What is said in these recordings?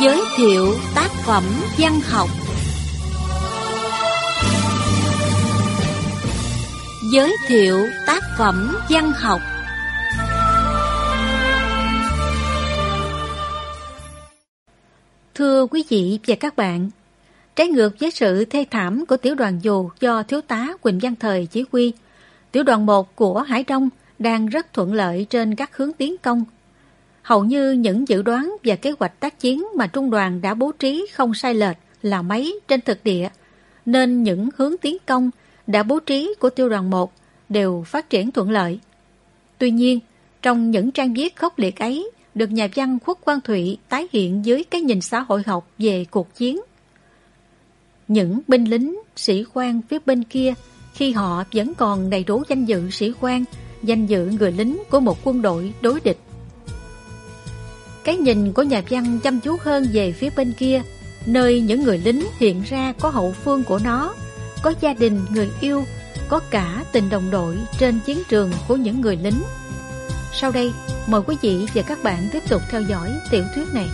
Giới thiệu tác phẩm văn học. Giới thiệu tác phẩm văn học. Thưa quý vị và các bạn, trái ngược với sự thê thảm của tiểu đoàn dù do thiếu tá Quỳnh Văn Thời chỉ huy, tiểu đoàn 1 của Hải Đông đang rất thuận lợi trên các hướng tiến công. Hầu như những dự đoán và kế hoạch tác chiến mà trung đoàn đã bố trí không sai lệch là mấy trên thực địa, nên những hướng tiến công đã bố trí của tiểu đoàn 1 đều phát triển thuận lợi. Tuy nhiên, trong những trang viết khốc liệt ấy được nhà văn Khuất Quang Thụy tái hiện dưới cái nhìn xã hội học về cuộc chiến. Những binh lính, sĩ quan phía bên kia, khi họ vẫn còn đầy đủ danh dự sĩ quan, danh dự người lính của một quân đội đối địch. Cái nhìn của nhà văn chăm chú hơn về phía bên kia, nơi những người lính hiện ra có hậu phương của nó, có gia đình, người yêu, có cả tình đồng đội trên chiến trường của những người lính. Sau đây, mời quý vị và các bạn tiếp tục theo dõi tiểu thuyết này.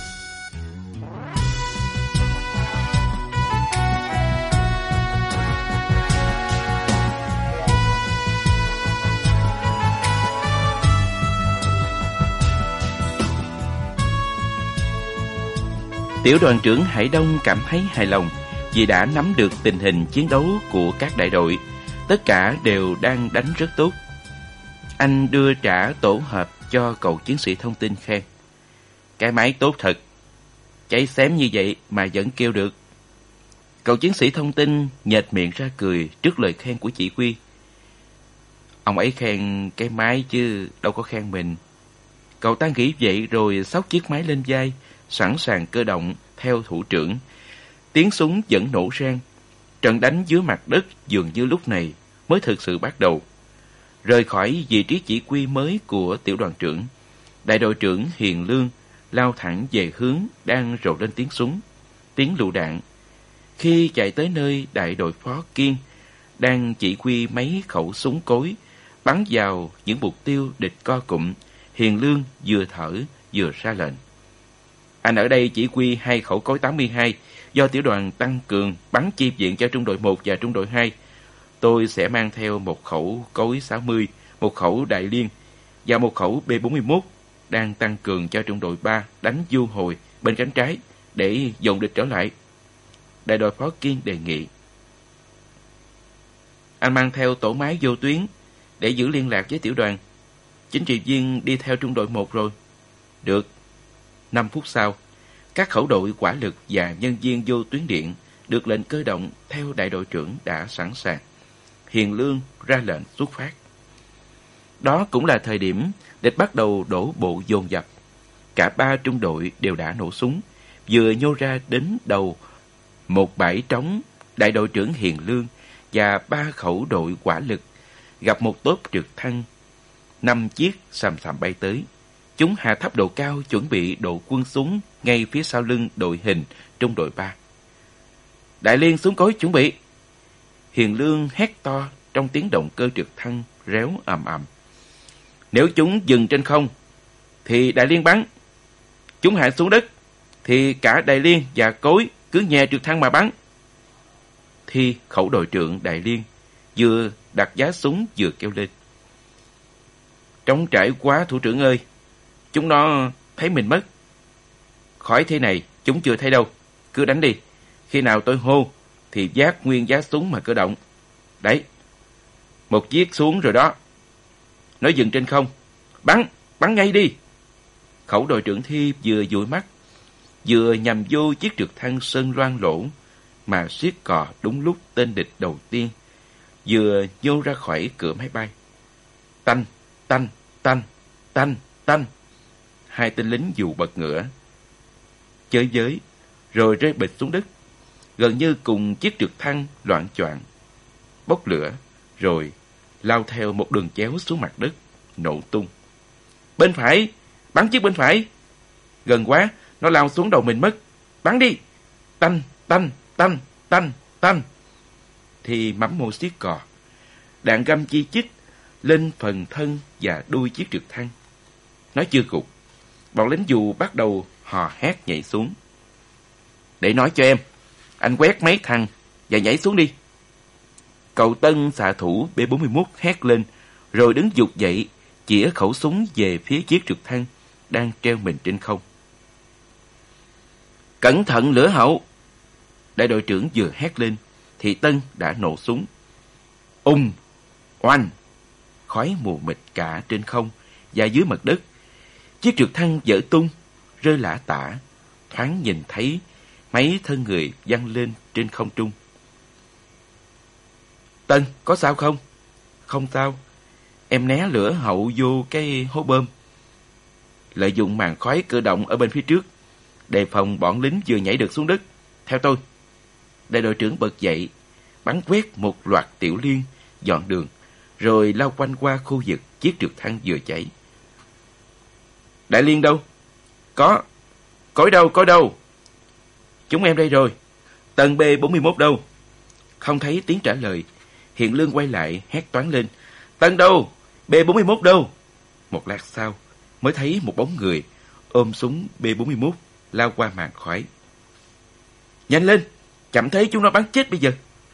Tiểu đoàn trưởng Hải Đông cảm thấy hài lòng vì đã nắm được tình hình chiến đấu của các đại đội. Tất cả đều đang đánh rất tốt. Anh đưa trả tổ hợp cho cậu chiến sĩ thông tin khen. Cái máy tốt thật, cháy xém như vậy mà vẫn kêu được. Cậu chiến sĩ thông tin nhếch miệng ra cười trước lời khen của chỉ huy. Ông ấy khen cái máy chứ đâu có khen mình. Cậu ta nghĩ vậy rồi xốc chiếc máy lên vai, sẵn sàng cơ động theo thủ trưởng. Tiếng súng vẫn nổ rang. Trận đánh dưới mặt đất dường như lúc này mới thực sự bắt đầu. Rời khỏi vị trí chỉ huy mới của tiểu đoàn trưởng, đại đội trưởng Hiền Lương lao thẳng về hướng đang rộ lên tiếng súng, tiếng lựu đạn. Khi chạy tới nơi đại đội phó Kiên đang chỉ huy mấy khẩu súng cối bắn vào những mục tiêu địch co cụm, Hiền Lương vừa thở vừa ra lệnh. Anh ở đây chỉ huy 2 khẩu cối 82 do tiểu đoàn tăng cường bắn chi viện cho trung đội 1 và trung đội 2. Tôi sẽ mang theo 1 khẩu cối 60, 1 khẩu đại liên và 1 khẩu B41 đang tăng cường cho trung đội 3 đánh du hồi bên cánh trái để dồn địch trở lại. Đại đội phó Kiên đề nghị. Anh mang theo tổ máy vô tuyến để giữ liên lạc với tiểu đoàn. Chính trị viên đi theo trung đội 1 rồi. Được. 5 phút sau, các khẩu đội hỏa lực và nhân viên vô tuyến điện được lệnh cơ động theo đại đội trưởng đã sẵn sàng. Hiền Lương ra lệnh xuất phát. Đó cũng là thời điểm địch bắt đầu đổ bộ dồn dập. Cả 3 trung đội đều đã nổ súng, vừa nhô ra đến đầu một bãi trống. Đại đội trưởng Hiền Lương và 3 khẩu đội hỏa lực gặp một tốp trực thăng. 5 chiếc xàm xàm bay tới. Chúng hạ thấp độ cao chuẩn bị độ quân súng ngay phía sau lưng đội hình trung đội 3. Đại liên súng cối chuẩn bị. Hiền Lương hét to trong tiếng động cơ trực thăng réo ầm ầm. Nếu chúng dừng trên không thì đại liên bắn. Chúng hạ xuống đất thì cả đại liên và cối cứ nhè trực thăng mà bắn. Thì khẩu đội trưởng đại liên vừa đặt giá súng vừa kêu lên. Trống trải quá thủ trưởng ơi. Chúng nó thấy mình mất. Khỏi thế này chúng chưa thấy đâu. Cứ đánh đi. Khi nào tôi hô thì vác nguyên giá súng mà cơ động. Đấy. Một chiếc xuống rồi đó. Nói dừng trên không. Bắn ngay đi. Khẩu đội trưởng Thi vừa dụi mắt, vừa nhằm vô chiếc trực thăng sơn loang lỗ mà siết cò đúng lúc tên địch đầu tiên vừa nhô ra khỏi cửa máy bay. Tanh, tanh, tanh, tanh, tanh. 2 tên lính dù bật ngửa, chới giới, rồi rơi bịch xuống đất, gần như cùng chiếc trực thăng loạng choạng, bốc lửa, rồi lao theo một đường chéo xuống mặt đất, nổ tung. Bên phải, bắn chiếc bên phải. Gần quá, nó lao xuống đầu mình mất. Bắn đi. Tanh, tanh, tanh, tanh, tanh. Thì mắm môi xiết cò. Đạn găm chi chít lên phần thân và đuôi chiếc trực thăng. Nó chưa gục. Bọn lính dù bắt đầu hò hét nhảy xuống. Để nói cho em, anh quét mấy thằng và nhảy xuống đi. Cậu Tân xạ thủ B-41 hét lên, rồi đứng giục dậy, chĩa khẩu súng về phía chiếc trực thăng đang treo mình trên không. Cẩn thận lửa hậu! Đại đội trưởng vừa hét lên, thì Tân đã nổ súng. Oanh! Khói mù mịt cả trên không và dưới mặt đất. Chiếc trực thăng vỡ tung, rơi lả tả, thoáng nhìn thấy mấy thân người văng lên trên không trung. Tân, có sao không? Không sao. Em né lửa hậu vô cái hố bơm. Lợi dụng màn khói cơ động ở bên phía trước, đề phòng bọn lính vừa nhảy được xuống đất. Theo tôi. Đại đội trưởng bật dậy, bắn quét một loạt tiểu liên, dọn đường, rồi lao quanh qua khu vực chiếc trực thăng vừa cháy. Đại liên đâu? Có ở đâu? Chúng em đây rồi. Tầng B-41 đâu? Không thấy tiếng trả lời. Hiền Lương quay lại hét toáng lên. Tầng đâu? B-41 đâu? Một lát sau mới thấy một bóng người ôm súng B-41 lao qua màn khói. Nhanh lên, chậm thấy chúng nó bắn chết bây giờ.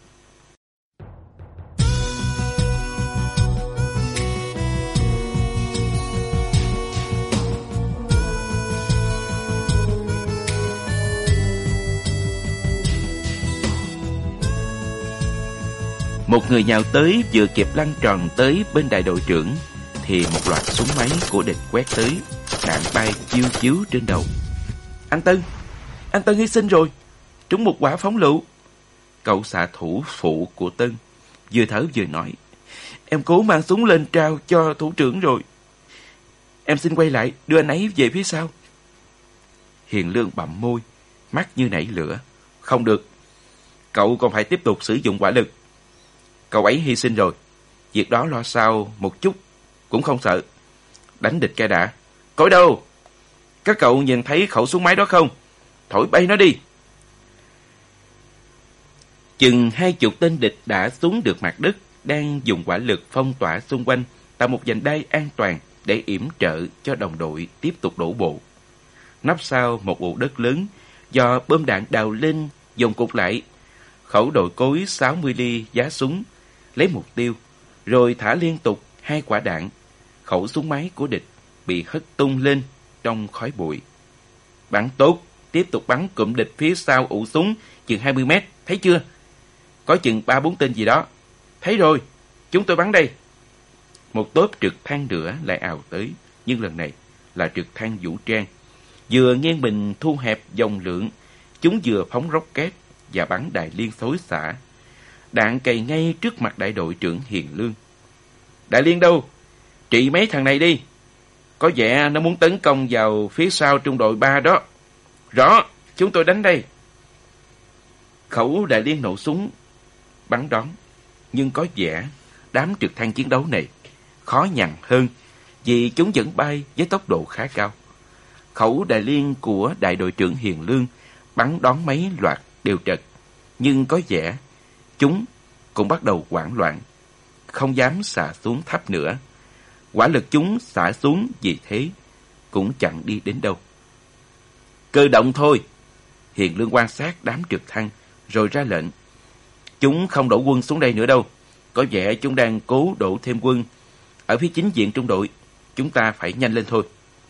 Một người nhào tới vừa kịp lăn tròn tới bên đại đội trưởng thì một loạt súng máy của địch quét tới, đạn bay chiếu chiếu trên đầu. Anh Tân hy sinh rồi, trúng một quả phóng lựu. Cậu xạ thủ phụ của Tân vừa thở vừa nói, em cố mang súng lên trao cho thủ trưởng rồi. Em xin quay lại đưa anh ấy về phía sau. Hiền Lương bặm môi, mắt như nảy lửa. Không được, cậu còn phải tiếp tục sử dụng hỏa lực. Cậu ấy hy sinh rồi, việc đó lo sau một chút cũng không sợ. Đánh địch cái đã. Cối đâu? Các cậu nhìn thấy khẩu súng máy đó không? Thổi bay nó đi. Chừng 20 tên địch đã xuống được mặt đất, đang dùng hỏa lực phong tỏa xung quanh, tạo một vành đai an toàn để yểm trợ cho đồng đội tiếp tục đổ bộ. Nấp sau một ụ đất lớn do bom đạn đào lên dồn cục lại, khẩu đội cối 60 ly giá súng lấy mục tiêu, rồi thả liên tục 2 quả đạn. Khẩu súng máy của địch bị hất tung lên trong khói bụi. Bắn tốt, tiếp tục bắn cụm địch phía sau ụ súng chừng 20 mét, thấy chưa? Có chừng 3-4 tên gì đó. Thấy rồi, chúng tôi bắn đây. Một tốp trực thăng nữa lại ào tới, nhưng lần này là trực thăng vũ trang. Vừa nghiêng mình thu hẹp dòng lượng, chúng vừa phóng rocket và bắn đại liên xối xả. Đạn cày ngay trước mặt đại đội trưởng Hiền Lương. Đại liên đâu? Trị mấy thằng này đi. Có vẻ nó muốn tấn công vào phía sau trung đội 3 đó. Rõ, chúng tôi đánh đây. Khẩu đại liên nổ súng bắn đón, nhưng có vẻ đám trực thăng chiến đấu này khó nhằn hơn vì chúng vẫn bay với tốc độ khá cao. Khẩu đại liên của đại đội trưởng Hiền Lương bắn đón mấy loạt đều trật, nhưng có vẻ chúng cũng bắt đầu hoảng loạn, không dám xả xuống thấp nữa. Hỏa lực chúng xả xuống vì thế cũng chẳng đi đến đâu. Cơ động thôi. Hiền Lương quan sát đám trực thăng rồi ra lệnh. Chúng không đổ quân xuống đây nữa đâu. Có vẻ chúng đang cố đổ thêm quân ở phía chính diện trung đội. Chúng ta phải nhanh lên thôi.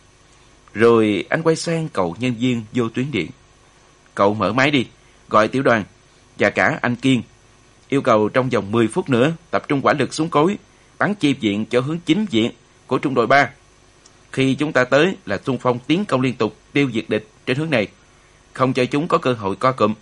Rồi anh quay sang cậu nhân viên vô tuyến điện. Cậu mở máy đi, gọi tiểu đoàn và cả anh Kiên. Yêu cầu trong vòng 10 phút nữa tập trung hỏa lực xuống cối, bắn chi viện cho hướng chính viện của trung đội 3. Khi chúng ta tới là xung phong tiến công liên tục tiêu diệt địch trên hướng này, không cho chúng có cơ hội co cụm.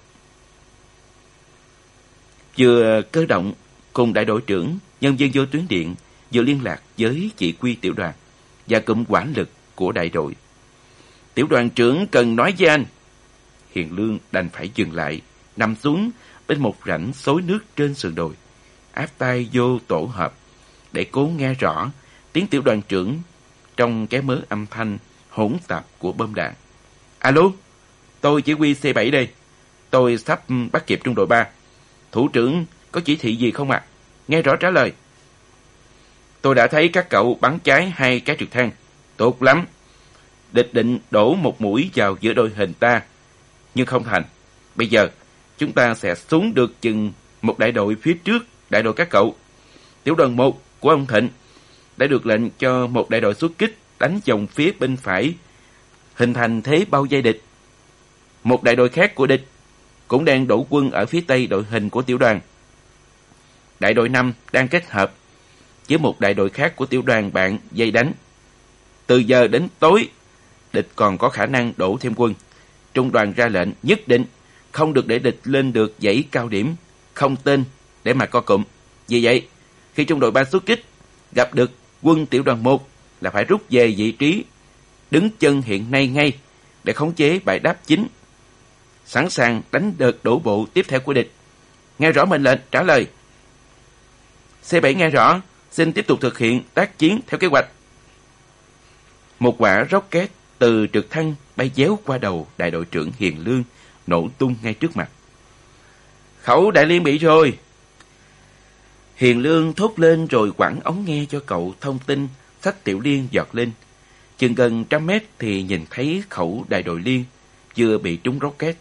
Vừa cơ động cùng đại đội trưởng, nhân viên vô tuyến điện vừa liên lạc với chỉ huy tiểu đoàn và cụm hỏa lực của đại đội. Tiểu đoàn trưởng cần nói với anh. Hiền Lương đành phải dừng lại, nằm xuống bên một rãnh xối nước trên sườn đồi, áp tai vô tổ hợp để cố nghe rõ tiếng tiểu đoàn trưởng trong cái mớ âm thanh hỗn tạp của bom đạn. Alo, tôi chỉ huy C7 đây. Tôi sắp bắt kịp trung đội 3. Thủ trưởng có chỉ thị gì không ạ? Nghe rõ trả lời. Tôi đã thấy các cậu bắn cháy 2 cái trực thăng. Tốt lắm. Địch định đổ một mũi vào giữa đội hình ta, nhưng không thành. Bây giờ, chúng ta sẽ xuống được chừng một đại đội phía trước đại đội các cậu. Tiểu đoàn 1 của ông Thịnh đã được lệnh cho một đại đội xuất kích đánh vòng phía bên phải, hình thành thế bao vây địch. Một đại đội khác của địch cũng đang đổ quân ở phía tây đội hình của tiểu đoàn. Đại đội 5 đang kết hợp với một đại đội khác của tiểu đoàn bạn vây đánh. Từ giờ đến tối, địch còn có khả năng đổ thêm quân. Trung đoàn ra lệnh nhất định không được để địch lên được dãy cao điểm, không tên để mà co cụm. Vì vậy, khi trung đội 3 xuất kích, gặp được quân tiểu đoàn 1 là phải rút về vị trí đứng chân hiện nay ngay để khống chế bãi đáp chính, sẵn sàng đánh đợt đổ bộ tiếp theo của địch. Nghe rõ mệnh lệnh, trả lời. C7 nghe rõ, xin tiếp tục thực hiện tác chiến theo kế hoạch. Một quả rocket từ trực thăng bay déo qua đầu đại đội trưởng Hiền Lương, nổ tung ngay trước mặt. Khẩu Đại Liên bị rồi. Hiền Lương thốt lên rồi quẳng ống nghe cho cậu thông tin. Xách Tiểu Liên giọt lên. Chừng gần 100 mét thì nhìn thấy khẩu đại đội Liên vừa bị trúng rocket.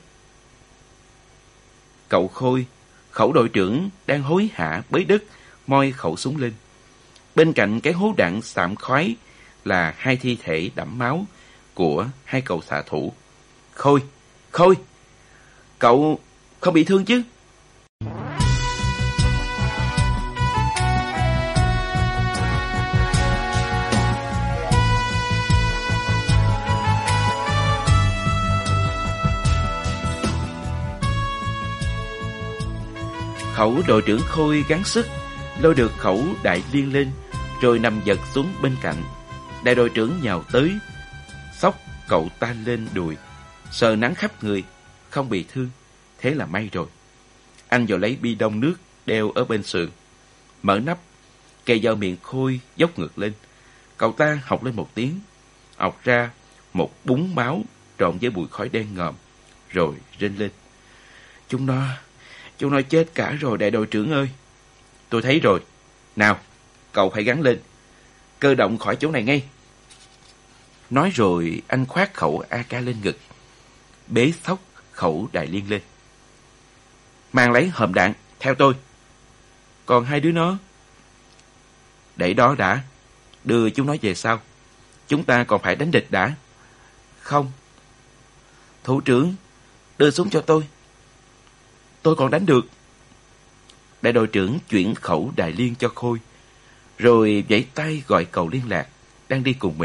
Cậu Khôi, khẩu đội trưởng, đang hối hả bới đất moi khẩu súng lên. Bên cạnh cái hố đạn xạm khói là hai thi thể đẫm máu của hai cậu xạ thủ. Khôi, cậu không bị thương chứ? Khẩu đội trưởng Khôi gắng sức lôi được khẩu Đại Liên lên, rồi nằm giật xuống bên cạnh. Đại đội trưởng nhào tới, xốc cậu ta lên đùi, sờ nắng khắp người, không bị thương. Thế là may rồi. Anh vào lấy bi đông nước đeo ở bên sườn, mở nắp, kề vào miệng Khôi dốc ngược lên. Cậu ta hộc lên một tiếng, ọc ra một búng máu trộn với bụi khói đen ngòm, rồi rên lên. Chúng nó chết cả rồi đại đội trưởng ơi. Tôi thấy rồi. Nào, cậu phải gắng lên. Cơ động khỏi chỗ này ngay. Nói rồi anh khoác khẩu AK lên ngực, bế xốc khẩu Đại Liên lên. Mang lấy hòm đạn, theo tôi. Còn hai đứa nó? Để đó đã, đưa chúng nó về sau. Chúng ta còn phải đánh địch đã. Không. Thủ trưởng, đưa súng cho tôi. Tôi còn đánh được. Đại đội trưởng chuyển khẩu Đại Liên cho Khôi, rồi vẫy tay gọi cậu liên lạc đang đi cùng mình.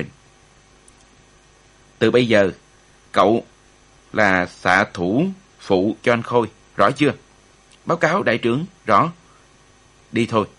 Từ bây giờ, cậu là xạ thủ phụ cho anh Khôi, rõ chưa? Báo cáo đại trưởng, rõ. Đi thôi.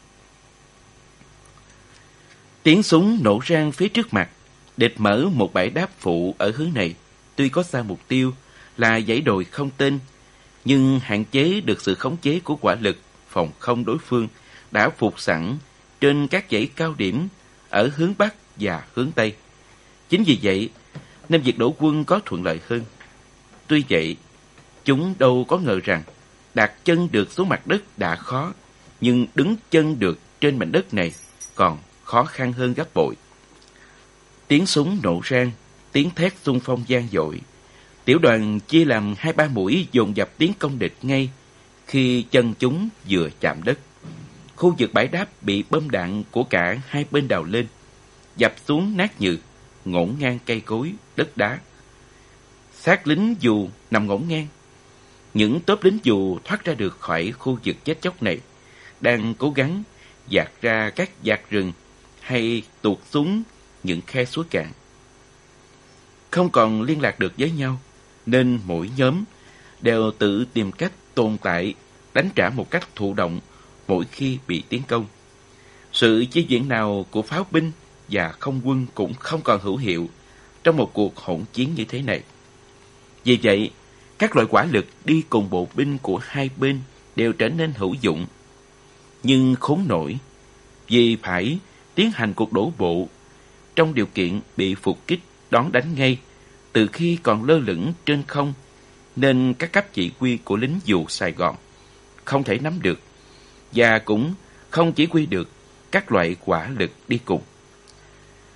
Tiếng súng nổ rang phía trước mặt. Địch mở một bãi đáp phụ ở hướng này. Tuy có xa mục tiêu là dãy đồi không tên, nhưng hạn chế được sự khống chế của hỏa lực phòng không đối phương đã phục sẵn trên các dãy cao điểm ở hướng Bắc và hướng Tây. Chính vì vậy nên việc đổ quân có thuận lợi hơn. Tuy vậy, chúng đâu có ngờ rằng đặt chân được xuống mặt đất đã khó, nhưng đứng chân được trên mảnh đất này còn khó khăn hơn gấp bội. Tiếng súng nổ rang, tiếng thét xung phong vang dội. Tiểu đoàn chia làm 2-3 mũi dồn dập tiến công địch ngay khi chân chúng vừa chạm đất. Khu vực bãi đáp bị bom đạn của cả hai bên đào lên, dập xuống nát nhừ, ngổn ngang cây cối, đất đá. Xác lính dù nằm ngổn ngang. Những tốp lính dù thoát ra được khỏi khu vực chết chóc này đang cố gắng dạt ra các vạt rừng hay tuột xuống những khe suối cạn. Không còn liên lạc được với nhau, nên mỗi nhóm đều tự tìm cách tồn tại, đánh trả một cách thụ động mỗi khi bị tiến công. Sự chi viện nào của pháo binh và không quân cũng không còn hữu hiệu trong một cuộc hỗn chiến như thế này. Vì vậy, các loại hỏa lực đi cùng bộ binh của hai bên đều trở nên hữu dụng. Nhưng khốn nổi, vì phải tiến hành cuộc đổ bộ trong điều kiện bị phục kích đón đánh ngay từ khi còn lơ lửng trên không, nên các cấp chỉ huy của lính dù Sài Gòn không thể nắm được và cũng không chỉ huy được các loại hỏa lực đi cùng.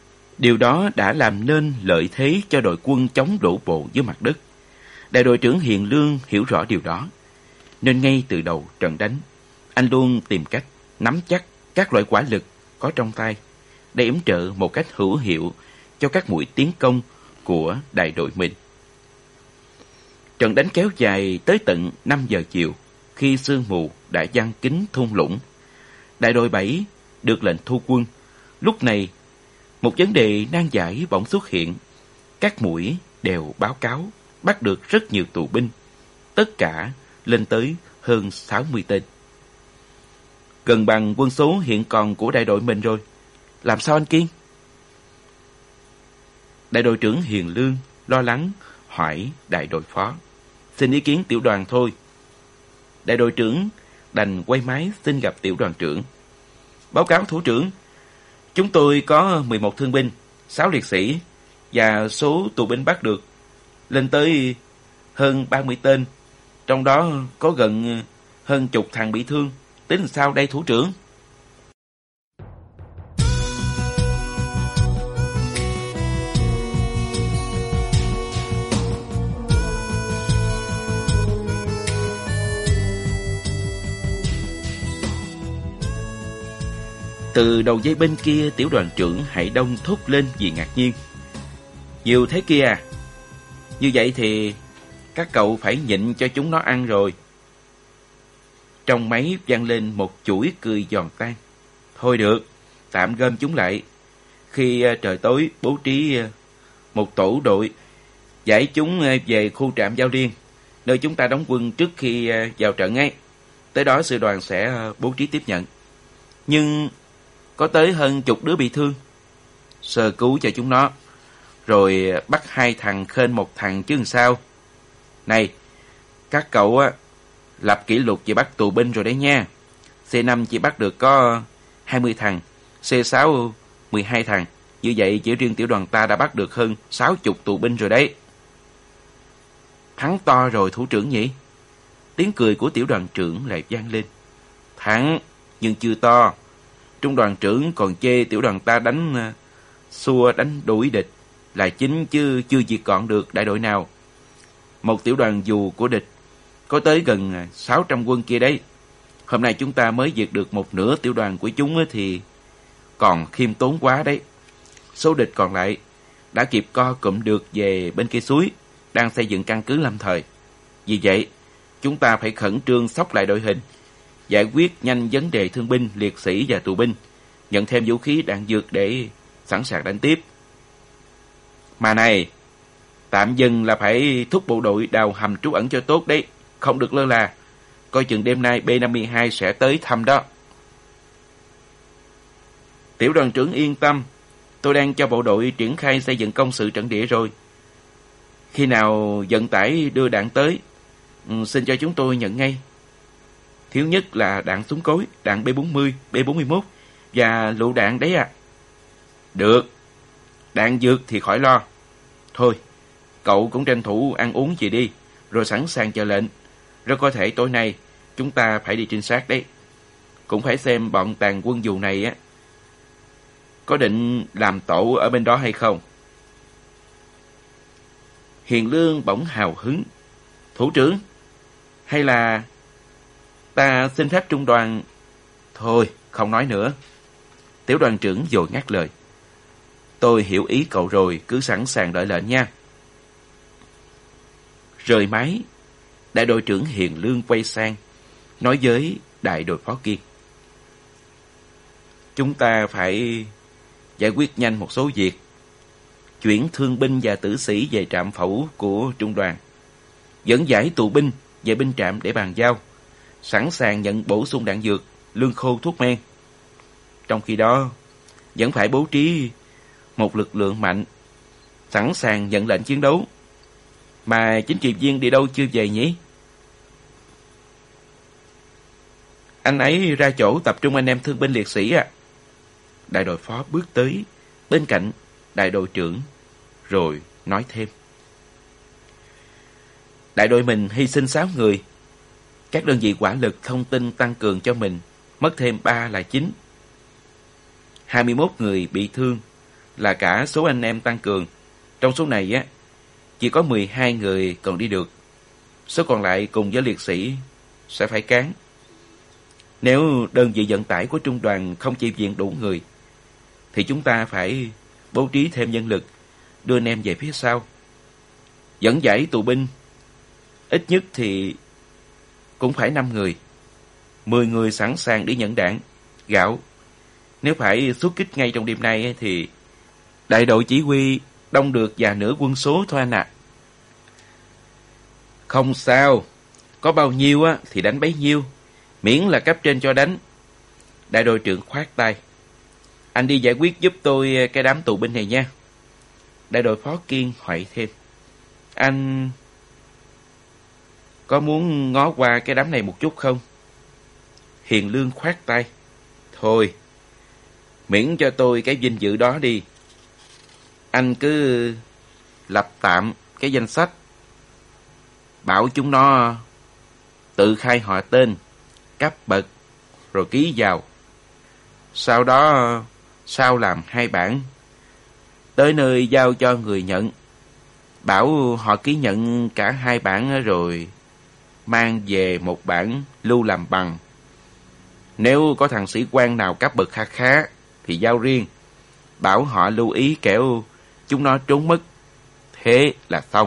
Điều đó đã làm nên lợi thế cho đội quân chống đổ bộ dưới mặt đất. Đại đội trưởng Hiền Lương hiểu rõ điều đó, nên ngay từ đầu trận đánh, anh luôn tìm cách nắm chắc các loại quả lực có trong tay để yểm trợ một cách hữu hiệu cho các mũi tiến công của đại đội mình. Trận đánh kéo dài tới tận 5 giờ chiều, khi sương mù đã giăng kín thung lũng. Đại đội 7 được lệnh thu quân. Lúc này, một vấn đề nan giải bỗng xuất hiện. Các mũi đều báo cáo bắt được rất nhiều tù binh, tất cả lên tới hơn 60 tên. Gần bằng quân số hiện còn của đại đội mình rồi. Làm sao anh Kiên? Đại đội trưởng Hiền Lương lo lắng hỏi đại đội phó. Xin ý kiến tiểu đoàn thôi. Đại đội trưởng đành quay máy xin gặp tiểu đoàn trưởng. Báo cáo thủ trưởng, chúng tôi có 11 thương binh, 6 liệt sĩ và số tù binh bắt được lên tới hơn 30 tên. Trong đó có gần hơn chục thằng bị thương. Tính làm sao đây thủ trưởng? Từ đầu dây bên kia, tiểu đoàn trưởng Hải Đông thốt lên vì ngạc nhiên. Nhiều thế kia à? Như vậy thì các cậu phải nhịn cho chúng nó ăn rồi. Trong máy vang lên một chuỗi cười giòn tan. Thôi được, tạm gom chúng lại. Khi trời tối bố trí một tổ đội giải chúng về khu trạm Giao Liên, nơi chúng ta đóng quân trước khi vào trận ấy. Tới đó sư đoàn sẽ bố trí tiếp nhận. Nhưng có tới hơn chục đứa bị thương. Sơ cứu cho chúng nó, rồi bắt 2 thằng khên 1 thằng chứ làm sao. Này, các cậu lập kỷ lục về bắt tù binh rồi đấy nha. C5 chỉ bắt được có 20 thằng, C6 12 thằng. Như vậy chỉ riêng tiểu đoàn ta đã bắt được hơn 60 tù binh rồi đấy. Thắng to rồi thủ trưởng nhỉ? Tiếng cười của tiểu đoàn trưởng lại vang lên. Thắng, nhưng chưa to. Trung đoàn trưởng còn chê tiểu đoàn ta đánh xua đánh đuổi địch là chính, chứ chưa diệt gọn được đại đội nào. Một tiểu đoàn dù của địch có tới gần 600 quân kia đấy. Hôm nay chúng ta mới diệt được một nửa tiểu đoàn của chúng thì còn khiêm tốn quá đấy. Số địch còn lại đã kịp co cụm được về bên kia suối, đang xây dựng căn cứ lâm thời. Vì vậy, chúng ta phải khẩn trương xốc lại đội hình, giải quyết nhanh vấn đề thương binh, liệt sĩ và tù binh, nhận thêm vũ khí đạn dược để sẵn sàng đánh tiếp. Mà này, tạm dừng là phải thúc bộ đội đào hầm trú ẩn cho tốt đấy, không được lơ là. Coi chừng đêm nay B-52 sẽ tới thăm đó. Tiểu đoàn trưởng yên tâm, tôi đang cho bộ đội triển khai xây dựng công sự trận địa rồi. Khi nào vận tải đưa đạn tới, xin cho chúng tôi nhận ngay. Thiếu nhất là đạn súng cối, đạn B-40, B-41 và lựu đạn đấy à. Được, đạn dược thì khỏi lo. Thôi, cậu cũng tranh thủ ăn uống gì đi, rồi sẵn sàng chờ lệnh. Rất có thể tối nay chúng ta phải đi trinh sát đấy. Cũng phải xem bọn tàn quân dù này á có định làm tổ ở bên đó hay không. Hiền Lương bỗng hào hứng. Thủ trưởng, hay là ta xin phép trung đoàn... Thôi, không nói nữa. Tiểu đoàn trưởng vội ngắt lời. Tôi hiểu ý cậu rồi, cứ sẵn sàng đợi lệnh nha. Rời máy, đại đội trưởng Hiền Lương quay sang, nói với đại đội phó Kiên. Chúng ta phải giải quyết nhanh một số việc. Chuyển thương binh và tử sĩ về trạm phẫu của trung đoàn. Dẫn giải tù binh về binh trạm để bàn giao. Sẵn sàng nhận bổ sung đạn dược, lương khô, thuốc men. Trong khi đó, vẫn phải bố trí một lực lượng mạnh, sẵn sàng nhận lệnh chiến đấu. Mà chính trị viên đi đâu chưa về nhỉ? Anh ấy ra chỗ tập trung anh em thương binh liệt sĩ à? Đại đội phó bước tới bên cạnh đại đội trưởng rồi nói thêm. Đại đội mình hy sinh 6 người. Các đơn vị hỏa lực thông tin tăng cường cho mình mất thêm 3 là 9. 21 người bị thương, là cả số anh em tăng cường. Trong số này á, chỉ có 12 người còn đi được. Số còn lại cùng với liệt sĩ sẽ phải cán. Nếu đơn vị vận tải của trung đoàn không chi viện đủ người, thì chúng ta phải bố trí thêm nhân lực, đưa anh em về phía sau. Dẫn giải tù binh, ít nhất thì cũng phải 5 người. 10 người sẵn sàng đi nhận đạn, gạo. Nếu phải xuất kích ngay trong đêm nay thì đại đội chỉ huy đông được và nửa quân số thôi anh ạ. Không sao, có bao nhiêu á thì đánh bấy nhiêu, miễn là cấp trên cho đánh. Đại đội trưởng khoát tay. Anh đi giải quyết giúp tôi cái đám tù binh này nha. Đại đội phó Kiên hỏi thêm. Anh có muốn ngó qua cái đám này một chút không? Hiền Lương khoát tay. Thôi, miễn cho tôi cái vinh dự đó đi. Anh cứ lập tạm cái danh sách, bảo chúng nó tự khai họ tên, cấp bậc, rồi ký vào. Sau đó sao làm 2 bản, tới nơi giao cho người nhận, bảo họ ký nhận cả 2 bản rồi mang về một bản lưu làm bằng. Nếu có thằng sĩ quan nào cấp bậc khá khá thì giao riêng, bảo họ lưu ý kẻo chúng nó trốn mất. Thế là xong.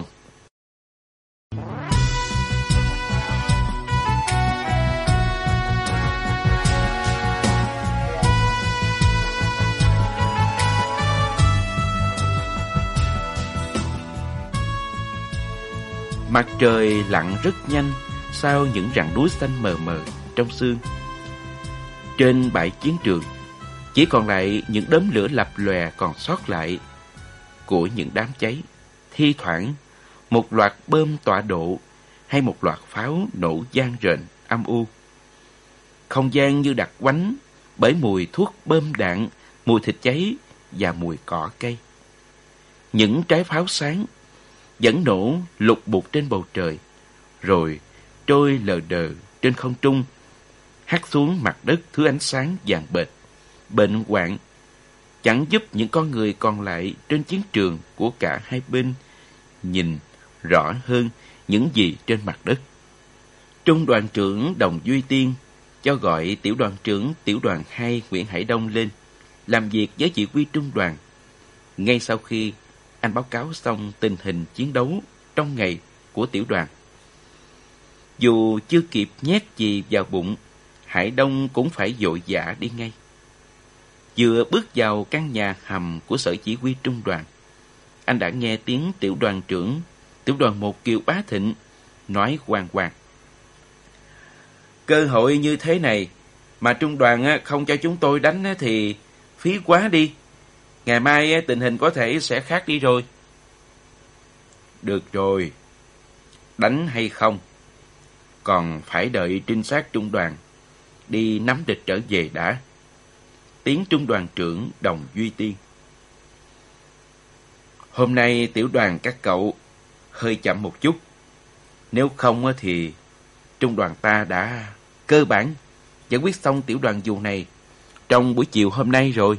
Mặt trời lặn rất nhanh sau những rặng núi xanh mờ mờ trong sương. Trên bãi chiến trường chỉ còn lại những đốm lửa lập lòe còn sót lại của những đám cháy. Thi thoảng một loạt bom tọa độ hay một loạt pháo nổ vang rền âm u. Không gian như đặc quánh bởi mùi thuốc bom đạn, mùi thịt cháy và mùi cỏ cây. Những trái pháo sáng vẫn nổ lục bục trên bầu trời, rồi trôi lờ đờ trên không trung, hắt xuống mặt đất thứ ánh sáng vàng bệt, bệnh hoạn, chẳng giúp những con người còn lại trên chiến trường của cả hai bên nhìn rõ hơn những gì trên mặt đất. Trung đoàn trưởng Đồng Duy Tiên cho gọi tiểu đoàn trưởng tiểu đoàn 2 Nguyễn Hải Đông lên làm việc với chỉ huy trung đoàn. Ngay sau khi anh báo cáo xong tình hình chiến đấu trong ngày của tiểu đoàn, dù chưa kịp nhét gì vào bụng, Hải Đông cũng phải vội vã đi ngay. Vừa bước vào căn nhà hầm của sở chỉ huy trung đoàn, anh đã nghe tiếng tiểu đoàn trưởng tiểu đoàn 1 Kiều Bá Thịnh nói hoang hoang. Cơ hội như thế này mà trung đoàn không cho chúng tôi đánh thì phí quá đi. Ngày mai tình hình có thể sẽ khác đi rồi. Được rồi, đánh hay không còn phải đợi trinh sát trung đoàn đi nắm địch trở về đã. Tiếng trung đoàn trưởng Đồng Duy Tiên. Hôm nay tiểu đoàn các cậu hơi chậm một chút. Nếu không thì trung đoàn ta đã cơ bản giải quyết xong tiểu đoàn dù này trong buổi chiều hôm nay rồi.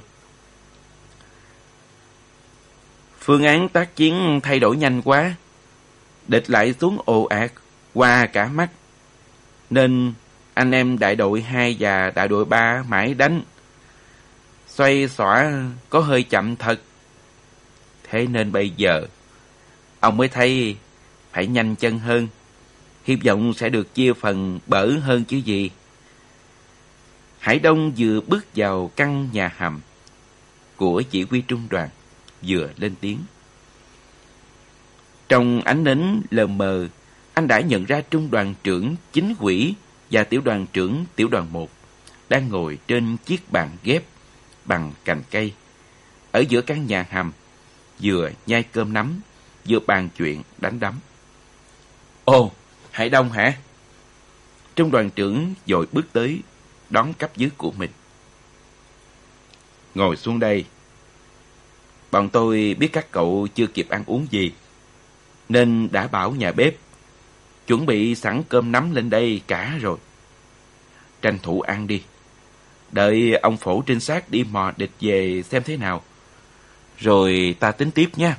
Phương án tác chiến thay đổi nhanh quá. Địch lại xuống ồ ạt qua cả mắt, nên anh em đại đội 2 và đại đội 3 mãi đánh. Xoay xõa có hơi chậm thật. Thế nên bây giờ ông mới thấy phải nhanh chân hơn. Hy vọng sẽ được chia phần bỡ hơn chứ gì. Hải Đông vừa bước vào căn nhà hầm của chỉ huy trung đoàn, vừa lên tiếng. Trong ánh nến lờ mờ, anh đã nhận ra trung đoàn trưởng chính quỹ và tiểu đoàn trưởng tiểu đoàn 1 đang ngồi trên chiếc bàn ghép bằng cành cây ở giữa căn nhà hầm, vừa nhai cơm nắm, vừa bàn chuyện đánh đấm. Ồ, Hải Đông hả? Trung đoàn trưởng vội bước tới đón cấp dưới của mình. Ngồi xuống đây. Bọn tôi biết các cậu chưa kịp ăn uống gì, nên đã bảo nhà bếp chuẩn bị sẵn cơm nắm lên đây cả rồi. Tranh thủ ăn đi. Đợi ông phổ trinh sát đi mò địch về xem thế nào. rồi ta tính tiếp nha.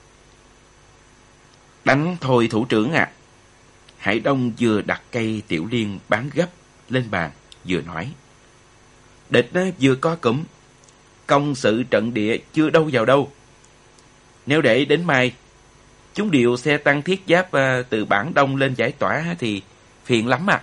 Đánh thôi thủ trưởng ạ. Hải Đông vừa đặt cây tiểu liên bán gấp lên bàn, vừa nói. Địch vừa có cụm, công sự trận địa chưa đâu vào đâu. Nếu để đến mai, chúng điều xe tăng thiết giáp từ Bản Đông lên giải tỏa thì phiền lắm à.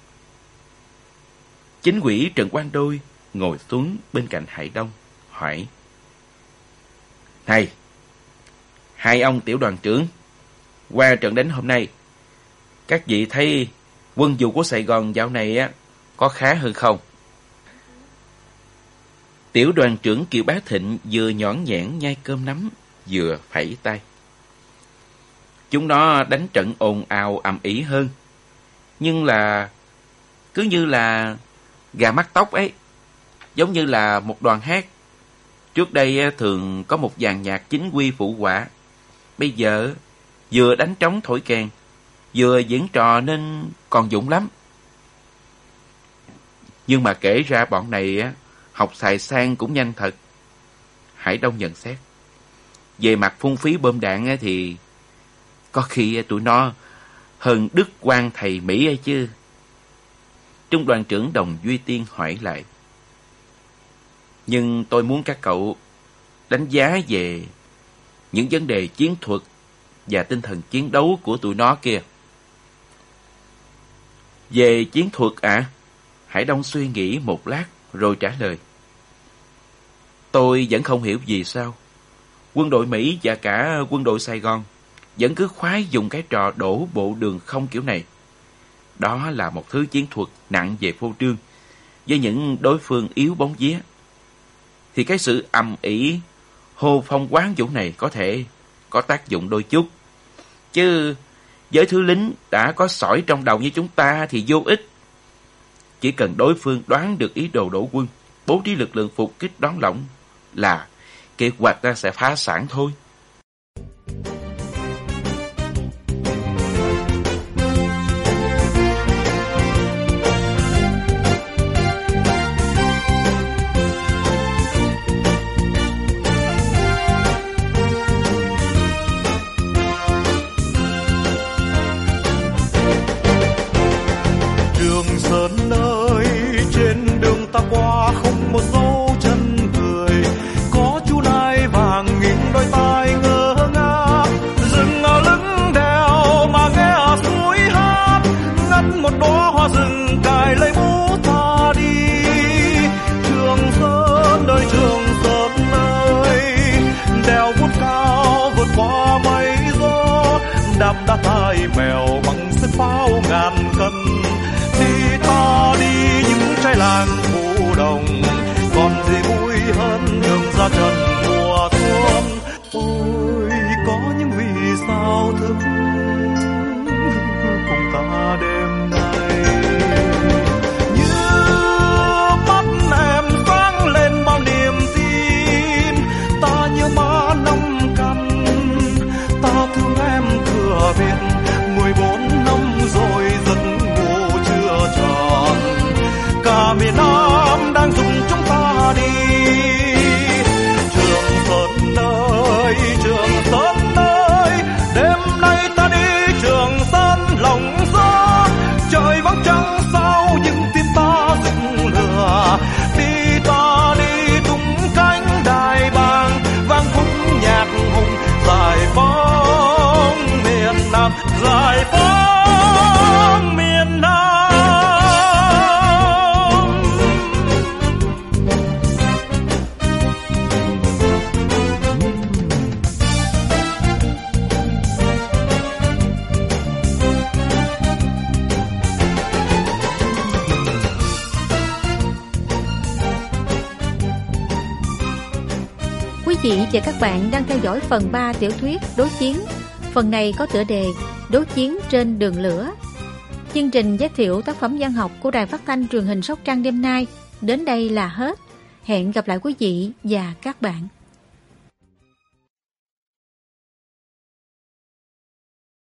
Chính ủy Trần Quang Đôi ngồi xuống bên cạnh Hải Đông, hỏi. Này, hai ông tiểu đoàn trưởng, qua trận đánh hôm nay, các vị thấy quân vụ của Sài Gòn dạo này có khá hơn không? Tiểu đoàn trưởng Kiều Bá Thịnh vừa nhõn nhẽn nhai cơm nắm, vừa phẩy tay. Chúng nó đánh trận ồn ào ầm ĩ hơn, nhưng là cứ như là gà mắc tóc ấy, giống như là một đoàn hát. Trước đây thường có một dàn nhạc chính quy phụ họa, bây giờ vừa đánh trống thổi kèn, vừa diễn trò nên còn dụng lắm. Nhưng mà kể ra bọn này học xài sang cũng nhanh thật. Hải Đông nhận xét. Về mặt phung phí bom đạn thì có khi tụi nó hơn Đức Quang thầy Mỹ ấy chứ. Trung đoàn trưởng Đồng Duy Tiên hỏi lại. Nhưng tôi muốn các cậu đánh giá về những vấn đề chiến thuật và tinh thần chiến đấu của tụi nó kia. Về chiến thuật ạ? Hải Đông suy nghĩ một lát rồi trả lời. Tôi vẫn không hiểu vì sao quân đội Mỹ và cả quân đội Sài Gòn vẫn cứ khoái dùng cái trò đổ bộ đường không kiểu này. Đó là một thứ chiến thuật nặng về phô trương. Với những đối phương yếu bóng vía thì cái sự ầm ĩ hô phong quán vũ này có thể có tác dụng đôi chút. Chứ với thứ lính đã có sỏi trong đầu như chúng ta thì vô ích. Chỉ cần đối phương đoán được ý đồ đổ quân, bố trí lực lượng phục kích đón lỏng là kế hoạch ta sẽ phá sản thôi. Đã tai mèo bằng sức pháo ngàn cân thì ta đi những trái làng phụ đồng, còn gì vui hơn đường ra trận mùa xuân. Ôi có những vì sao thức cùng ta đêm nay, như mắt em sáng lên bao niềm tin. Ta như má năm căn, ta thương em thừa biết 14 năm rồi giấc ngủ chưa tròn. Cả miền Nam đang dùng chúng ta đi. Trường Sơn ơi, Trường Sơn ơi, đêm nay ta đi Trường Sơn lòng gió. Trời vắng trăng sao nhưng tim ta rực lửa. Đi ta đi tung cánh đài bàng, vang khúc nhạc hùng giải phóng miền Nam, giải phóng miền Nam. Quý vị và các bạn đang theo dõi phần 3 tiểu thuyết Đối chiến. Phần này có tựa đề Đối chiến trên đường lửa. Chương trình giới thiệu tác phẩm văn học của Đài Phát thanh Truyền hình Sóc Trăng đêm nay đến đây là hết. Hẹn gặp lại quý vị và các bạn.